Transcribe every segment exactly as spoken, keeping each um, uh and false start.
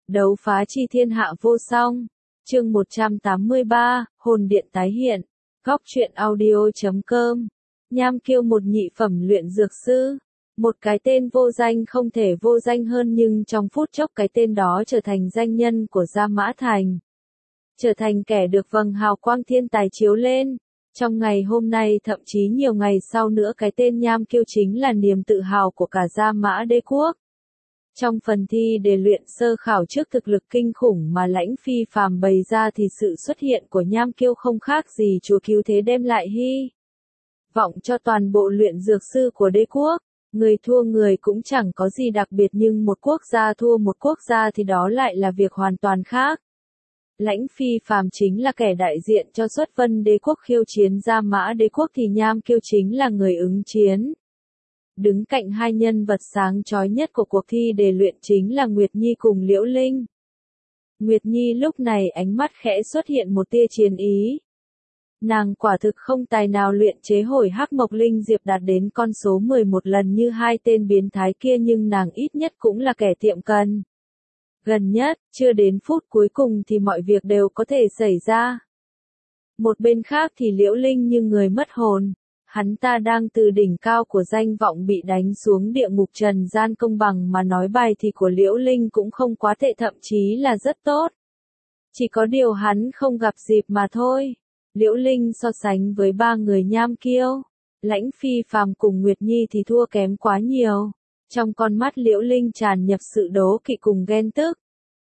Đấu phá chi thiên hạ vô song. Chương một trăm tám mươi ba, hồn điện tái hiện. Góc truyện audio chấm com. Nham Kiêu một nhị phẩm luyện dược sư. Một cái tên vô danh không thể vô danh hơn, nhưng trong phút chốc cái tên đó trở thành danh nhân của Gia Mã Thành. Trở thành kẻ được vầng hào quang thiên tài chiếu lên. Trong ngày hôm nay, thậm chí nhiều ngày sau nữa, cái tên Nham Kiêu chính là niềm tự hào của cả Gia Mã Đế quốc. Trong phần thi để luyện sơ khảo, trước thực lực kinh khủng mà Lãnh Phi Phàm bày ra thì sự xuất hiện của Nham Kiêu không khác gì chúa cứu thế đem lại hy vọng cho toàn bộ luyện dược sư của đế quốc. Người thua người cũng chẳng có gì đặc biệt, nhưng một quốc gia thua một quốc gia thì đó lại là việc hoàn toàn khác. Lãnh Phi Phàm chính là kẻ đại diện cho Xuất Vân Đế quốc khiêu chiến Gia Mã Đế quốc, thì Nham Kiêu chính là người ứng chiến. Đứng cạnh hai nhân vật sáng chói nhất của cuộc thi đề luyện chính là Nguyệt Nhi cùng Liễu Linh. Nguyệt Nhi lúc này ánh mắt khẽ xuất hiện một tia chiến ý. Nàng quả thực không tài nào luyện chế hồi hắc mộc linh diệp đạt đến con số mười một lần như hai tên biến thái kia, nhưng nàng ít nhất cũng là kẻ tiệm cận. Gần nhất, chưa đến phút cuối cùng thì mọi việc đều có thể xảy ra. Một bên khác thì Liễu Linh như người mất hồn. Hắn ta đang từ đỉnh cao của danh vọng bị đánh xuống địa ngục trần gian, công bằng mà nói bài thì của Liễu Linh cũng không quá tệ, thậm chí là rất tốt. Chỉ có điều hắn không gặp dịp mà thôi. Liễu Linh so sánh với ba người Nham Kiêu, Lãnh Phi Phàm cùng Nguyệt Nhi thì thua kém quá nhiều. Trong con mắt Liễu Linh tràn nhập sự đố kỵ cùng ghen tức.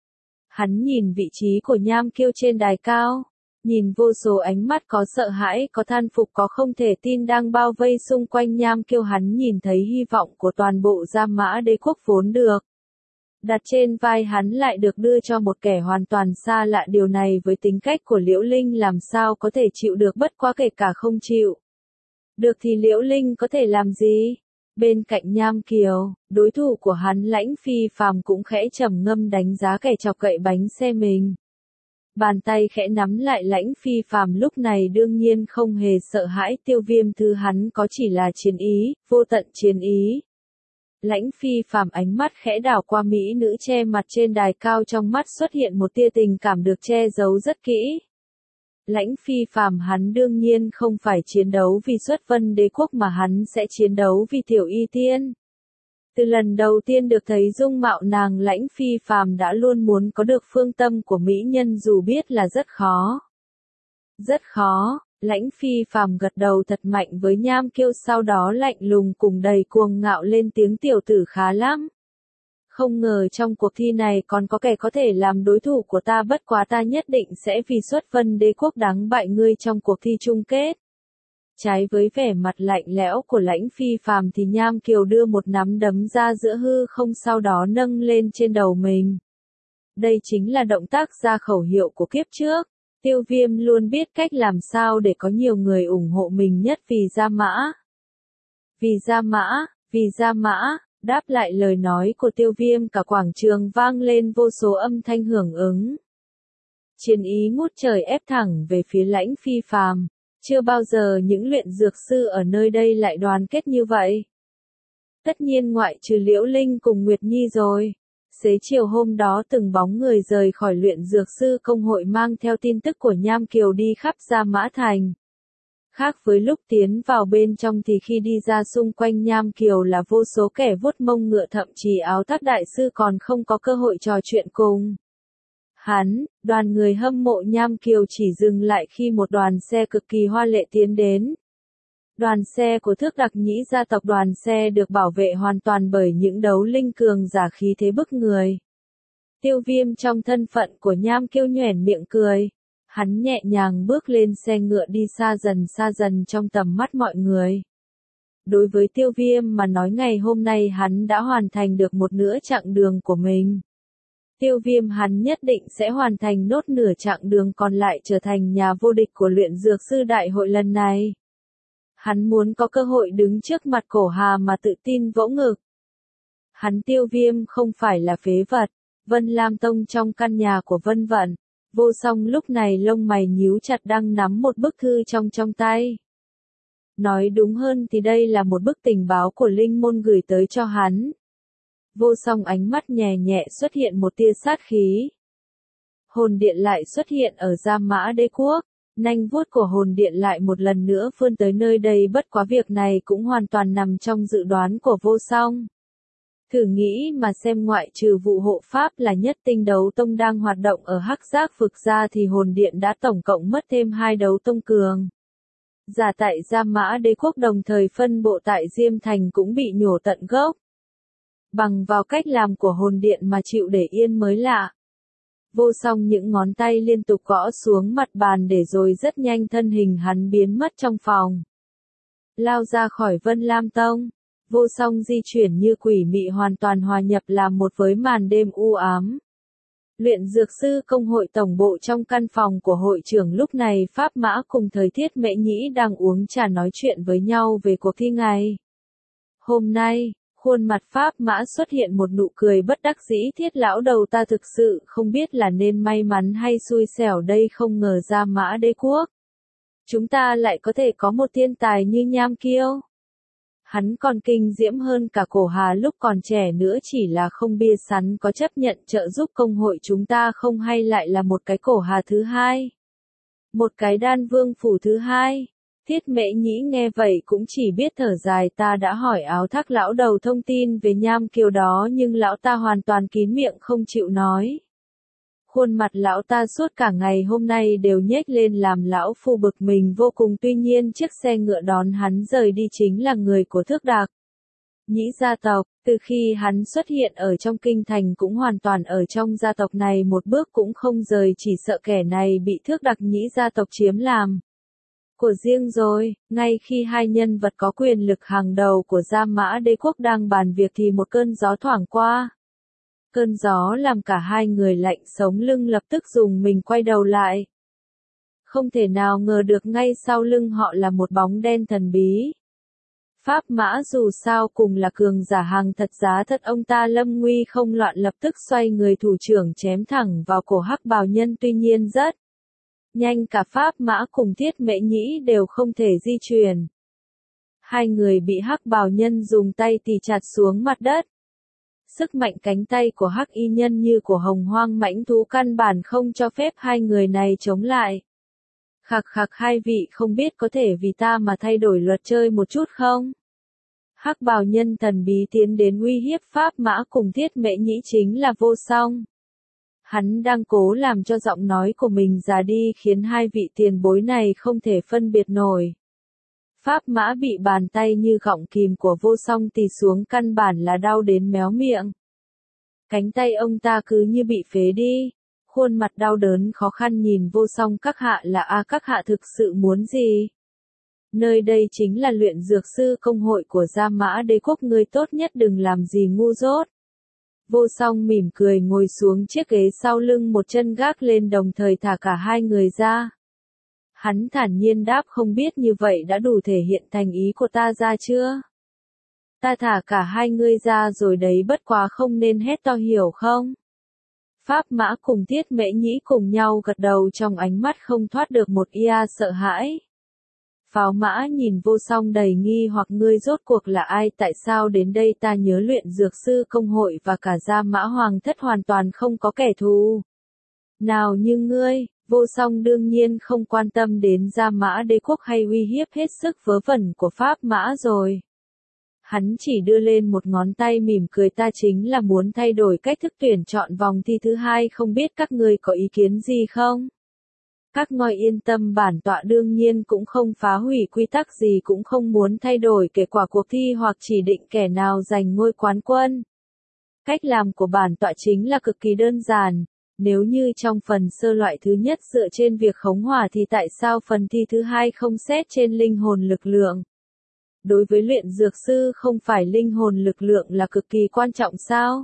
Hắn nhìn vị trí của Nham Kiêu trên đài cao. Nhìn vô số ánh mắt có sợ hãi, có than phục, có không thể tin đang bao vây xung quanh Nham Kiêu, hắn nhìn thấy hy vọng của toàn bộ Gia Mã Đế quốc vốn được đặt trên vai hắn lại được đưa cho một kẻ hoàn toàn xa lạ. Điều này với tính cách của Liễu Linh làm sao có thể chịu được, bất quá kể cả không chịu được thì Liễu Linh có thể làm gì? Bên cạnh Nham Kiều, đối thủ của hắn Lãnh Phi Phàm cũng khẽ trầm ngâm đánh giá kẻ chọc cậy bánh xe mình. Bàn tay khẽ nắm lại Lãnh Phi Phàm lúc này đương nhiên không hề sợ hãi, Tiêu Viêm thứ hắn có chỉ là chiến ý, vô tận chiến ý. Lãnh Phi Phàm ánh mắt khẽ đảo qua mỹ nữ che mặt trên đài cao, trong mắt xuất hiện một tia tình cảm được che giấu rất kỹ. Lãnh Phi Phàm hắn đương nhiên không phải chiến đấu vì Xuất Vân Đế quốc mà hắn sẽ chiến đấu vì Tiểu Y Tiên. Từ lần đầu tiên được thấy dung mạo nàng, Lãnh Phi Phàm đã luôn muốn có được phương tâm của mỹ nhân, dù biết là rất khó. Rất khó, Lãnh Phi Phàm gật đầu thật mạnh với Nham Kiêu, sau đó lạnh lùng cùng đầy cuồng ngạo lên tiếng: tiểu tử khá lắm. Không ngờ trong cuộc thi này còn có kẻ có thể làm đối thủ của ta, bất quá ta nhất định sẽ vì Xuất Vân Đế quốc đánh bại ngươi trong cuộc thi chung kết. Trái với vẻ mặt lạnh lẽo của Lãnh Phi Phàm thì Nham Kiều đưa một nắm đấm ra giữa hư không, sau đó nâng lên trên đầu mình. Đây chính là động tác ra khẩu hiệu của kiếp trước. Tiêu Viêm luôn biết cách làm sao để có nhiều người ủng hộ mình nhất vì Gia Mã. Vì Gia Mã, vì Gia Mã, đáp lại lời nói của Tiêu Viêm, cả quảng trường vang lên vô số âm thanh hưởng ứng. Chiến ý ngút trời ép thẳng về phía Lãnh Phi Phàm. Chưa bao giờ những luyện dược sư ở nơi đây lại đoàn kết như vậy. Tất nhiên ngoại trừ Liễu Linh cùng Nguyệt Nhi rồi. Xế chiều hôm đó, từng bóng người rời khỏi luyện dược sư công hội mang theo tin tức của Nham Kiều đi khắp Gia Mã Thành. Khác với lúc tiến vào bên trong thì khi đi ra, xung quanh Nham Kiều là vô số kẻ vuốt mông ngựa, thậm chí áo tác đại sư còn không có cơ hội trò chuyện cùng hắn. Đoàn người hâm mộ Nham Kiều chỉ dừng lại khi một đoàn xe cực kỳ hoa lệ tiến đến. Đoàn xe của Thước Đặc Nhĩ gia tộc, đoàn xe được bảo vệ hoàn toàn bởi những đấu linh cường giả khí thế bức người. Tiêu Viêm trong thân phận của Nham Kiêu nhoẻn miệng cười. Hắn nhẹ nhàng bước lên xe ngựa đi xa dần xa dần trong tầm mắt mọi người. Đối với Tiêu Viêm mà nói, ngày hôm nay hắn đã hoàn thành được một nửa chặng đường của mình. Tiêu Viêm hắn nhất định sẽ hoàn thành nốt nửa chặng đường còn lại, trở thành nhà vô địch của luyện dược sư đại hội lần này. Hắn muốn có cơ hội đứng trước mặt Cổ Hà mà tự tin vỗ ngực. Hắn Tiêu Viêm không phải là phế vật. Vân Lam Tông, trong căn nhà của Vân Vận, Vô Song lúc này lông mày nhíu chặt đang nắm một bức thư trong trong tay. Nói đúng hơn thì đây là một bức tình báo của Linh Môn gửi tới cho hắn. Vô Song ánh mắt nhẹ nhẹ xuất hiện một tia sát khí. Hồn điện lại xuất hiện ở Gia Mã Đế Quốc, nanh vuốt của hồn điện lại một lần nữa vươn tới nơi đây, bất quá việc này cũng hoàn toàn nằm trong dự đoán của Vô Song. Thử nghĩ mà xem, ngoại trừ vụ hộ pháp là Nhất Tinh Đấu Tông đang hoạt động ở Hắc Giác vực ra thì hồn điện đã tổng cộng mất thêm hai đấu tông cường. Giả tại Gia Mã Đế Quốc đồng thời phân bộ tại Diêm Thành cũng bị nhổ tận gốc. Bằng vào cách làm của hồn điện mà chịu để yên mới lạ. Vô Song những ngón tay liên tục gõ xuống mặt bàn để rồi rất nhanh thân hình hắn biến mất trong phòng. Lao ra khỏi Vân Lam Tông, Vô Song di chuyển như quỷ mị hoàn toàn hòa nhập làm một với màn đêm u ám. Luyện dược sư công hội tổng bộ trong căn phòng của hội trưởng lúc này Pháp Mã cùng Thời Thiết Mễ Nhĩ đang uống trà nói chuyện với nhau về cuộc thi ngày. Hôm nay, khuôn mặt Pháp Mã xuất hiện một nụ cười bất đắc dĩ. Thiết lão đầu, ta thực sự không biết là nên may mắn hay xui xẻo đây, không ngờ Gia Mã Đế Quốc. Chúng ta lại có thể có một thiên tài như Nham Kiêu. Hắn còn kinh diễm hơn cả Cổ Hà lúc còn trẻ nữa, chỉ là không biết hắn có chấp nhận trợ giúp công hội chúng ta không, hay lại là một cái Cổ Hà thứ hai. Một cái Đan Vương phủ thứ hai. Thiết Mễ Nhĩ nghe vậy cũng chỉ biết thở dài. Ta đã hỏi Áo Thác lão đầu thông tin về Nham Kiêu đó nhưng lão ta hoàn toàn kín miệng không chịu nói. Khuôn mặt lão ta suốt cả ngày hôm nay đều nhếch lên làm lão phu bực mình vô cùng. Tuy nhiên chiếc xe ngựa đón hắn rời đi chính là người của Thước Đạc Nhĩ gia tộc. Từ khi hắn xuất hiện ở trong kinh thành cũng hoàn toàn ở trong gia tộc này một bước cũng không rời, chỉ sợ kẻ này bị Thước Đạc Nhĩ gia tộc chiếm làm của riêng rồi. Ngay khi hai nhân vật có quyền lực hàng đầu của Gia Mã Đế Quốc đang bàn việc thì một cơn gió thoảng qua. Cơn gió làm cả hai người lạnh sống lưng, lập tức dùng mình quay đầu lại. Không thể nào ngờ được ngay sau lưng họ là một bóng đen thần bí. Pháp Mã dù sao cùng là cường giả hàng thật giá thật, ông ta lâm nguy không loạn lập tức xoay người thủ trưởng chém thẳng vào cổ Hắc bào nhân. Tuy nhiên rất nhanh cả Pháp Mã cùng Thiết Mễ Nhĩ đều không thể di chuyển. Hai người bị Hắc bào nhân dùng tay tì chặt xuống mặt đất. Sức mạnh cánh tay của Hắc y nhân như của hồng hoang mãnh thú căn bản không cho phép hai người này chống lại. Khạc khạc, hai vị không biết có thể vì ta mà thay đổi luật chơi một chút không? Hắc bào nhân thần bí tiến đến uy hiếp Pháp Mã cùng Thiết Mễ Nhĩ chính là Vô Song. Hắn đang cố làm cho giọng nói của mình già đi khiến hai vị tiền bối này không thể phân biệt nổi. Pháp Mã bị bàn tay như gọng kìm của Vô Song tì xuống, căn bản là đau đến méo miệng. Cánh tay ông ta cứ như bị phế đi. Khuôn mặt đau đớn khó khăn nhìn Vô Song. Các hạ là a các hạ thực sự muốn gì? Nơi đây chính là luyện dược sư công hội của Gia Mã Đế Quốc, ngươi tốt nhất đừng làm gì ngu dốt. Vô Song mỉm cười ngồi xuống chiếc ghế sau lưng, một chân gác lên đồng thời thả cả hai người ra. Hắn thản nhiên đáp, không biết như vậy đã đủ thể hiện thành ý của ta ra chưa? Ta thả cả hai ngươi ra rồi đấy, bất quá không nên hét to hiểu không? Pháp Mã cùng Thiết Mễ Nhĩ cùng nhau gật đầu, trong ánh mắt không thoát được một ia sợ hãi. Pháo Mã nhìn Vô Song đầy nghi hoặc, ngươi rốt cuộc là ai, tại sao đến đây? Ta nhớ luyện dược sư công hội và cả Gia Mã Hoàng thất hoàn toàn không có kẻ thù nào như ngươi. Vô Song đương nhiên không quan tâm đến Gia Mã Đế Quốc hay uy hiếp hết sức vớ vẩn của Pháp Mã rồi. Hắn chỉ đưa lên một ngón tay mỉm cười, ta chính là muốn thay đổi cách thức tuyển chọn vòng thi thứ hai, không biết các ngươi có ý kiến gì không? Các ngôi yên tâm, bản tọa đương nhiên cũng không phá hủy quy tắc gì, cũng không muốn thay đổi kết quả cuộc thi hoặc chỉ định kẻ nào giành ngôi quán quân. Cách làm của bản tọa chính là cực kỳ đơn giản. Nếu như trong phần sơ loại thứ nhất dựa trên việc khống hỏa thì tại sao phần thi thứ hai không xét trên linh hồn lực lượng? Đối với luyện dược sư không phải linh hồn lực lượng là cực kỳ quan trọng sao?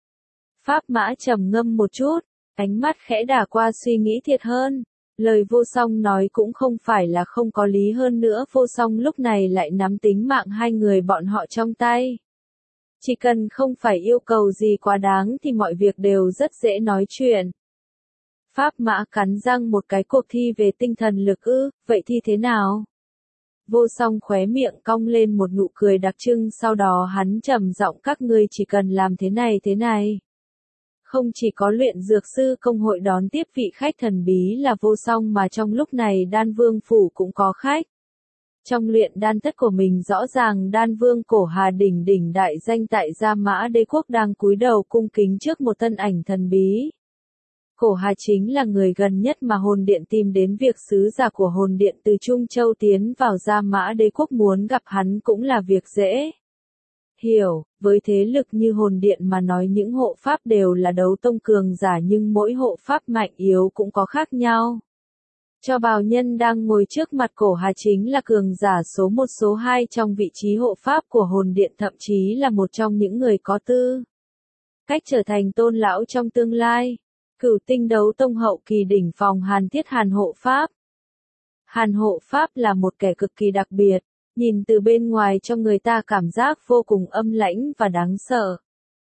Pháp Mã trầm ngâm một chút, ánh mắt khẽ đảo qua suy nghĩ thiệt hơn. Lời Vô Song nói cũng không phải là không có lý, hơn nữa Vô Song lúc này lại nắm tính mạng hai người bọn họ trong tay. Chỉ cần không phải yêu cầu gì quá đáng thì mọi việc đều rất dễ nói chuyện. Pháp Mã cắn răng một cái, cuộc thi về tinh thần lực ư, vậy thì thế nào? Vô Song khóe miệng cong lên một nụ cười đặc trưng, sau đó hắn trầm giọng, các ngươi chỉ cần làm thế này thế này. Không chỉ có luyện dược sư công hội đón tiếp vị khách thần bí là Vô Song mà trong lúc này Đan Vương phủ cũng có khách. Trong luyện đan thất của mình rõ ràng Đan Vương Cổ Hà đỉnh đỉnh đại danh tại Gia Mã Đế quốc đang cúi đầu cung kính trước một thân ảnh thần bí. Cổ Hà chính là người gần nhất mà hồn điện tìm đến, việc sứ giả của hồn điện từ Trung Châu tiến vào Gia Mã Đế quốc muốn gặp hắn cũng là việc dễ. Hiểu, với thế lực như hồn điện mà nói những hộ pháp đều là đấu tông cường giả nhưng mỗi hộ pháp mạnh yếu cũng có khác nhau. Cho bào nhân đang ngồi trước mặt Cổ Hà chính là cường giả số một số hai trong vị trí hộ pháp của hồn điện, thậm chí là một trong những người có tư cách trở thành tôn lão trong tương lai. Cửu tinh đấu tông hậu kỳ đỉnh phòng Hàn Thiết Hàn hộ pháp. Hàn hộ pháp là một kẻ cực kỳ đặc biệt, nhìn từ bên ngoài cho người ta cảm giác vô cùng âm lãnh và đáng sợ.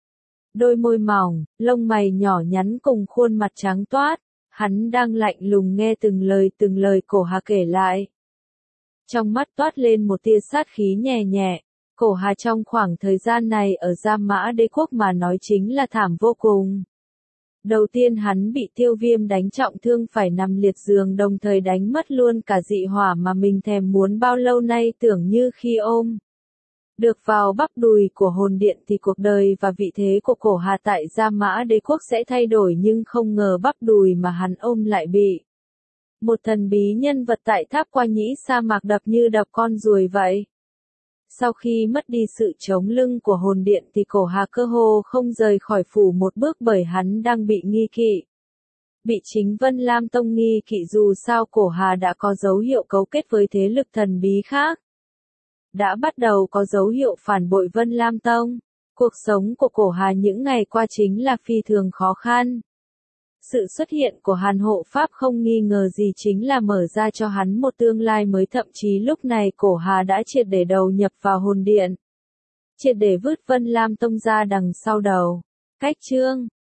Đôi môi mỏng, lông mày nhỏ nhắn cùng khuôn mặt trắng toát, hắn đang lạnh lùng nghe từng lời từng lời Cổ Hà kể lại. Trong mắt toát lên một tia sát khí nhẹ nhẹ. Cổ Hà trong khoảng thời gian này ở Gia Mã Đế quốc mà nói chính là thảm vô cùng. Đầu tiên hắn bị Tiêu Viêm đánh trọng thương phải nằm liệt giường, đồng thời đánh mất luôn cả dị hỏa mà mình thèm muốn bao lâu nay, tưởng như khi ôm được vào bắp đùi của hồn điện thì cuộc đời và vị thế của Cổ Hà tại Gia Mã Đế quốc sẽ thay đổi, nhưng không ngờ bắp đùi mà hắn ôm lại bị một thần bí nhân vật tại tháp Qua Nhĩ sa mạc đập như đập con ruồi vậy. Sau khi mất đi sự chống lưng của hồn điện thì Cổ Hà cơ hồ không rời khỏi phủ một bước, bởi hắn đang bị nghi kỵ. Bị chính Vân Lam Tông nghi kỵ, dù sao Cổ Hà đã có dấu hiệu cấu kết với thế lực thần bí khác. Đã bắt đầu có dấu hiệu phản bội Vân Lam Tông. Cuộc sống của Cổ Hà những ngày qua chính là phi thường khó khăn. Sự xuất hiện của Hàn hộ pháp không nghi ngờ gì chính là mở ra cho hắn một tương lai mới, thậm chí lúc này Cổ Hà đã triệt để đầu nhập vào hồn điện. Triệt để vứt Vân Lam Tông ra đằng sau đầu. Cách chương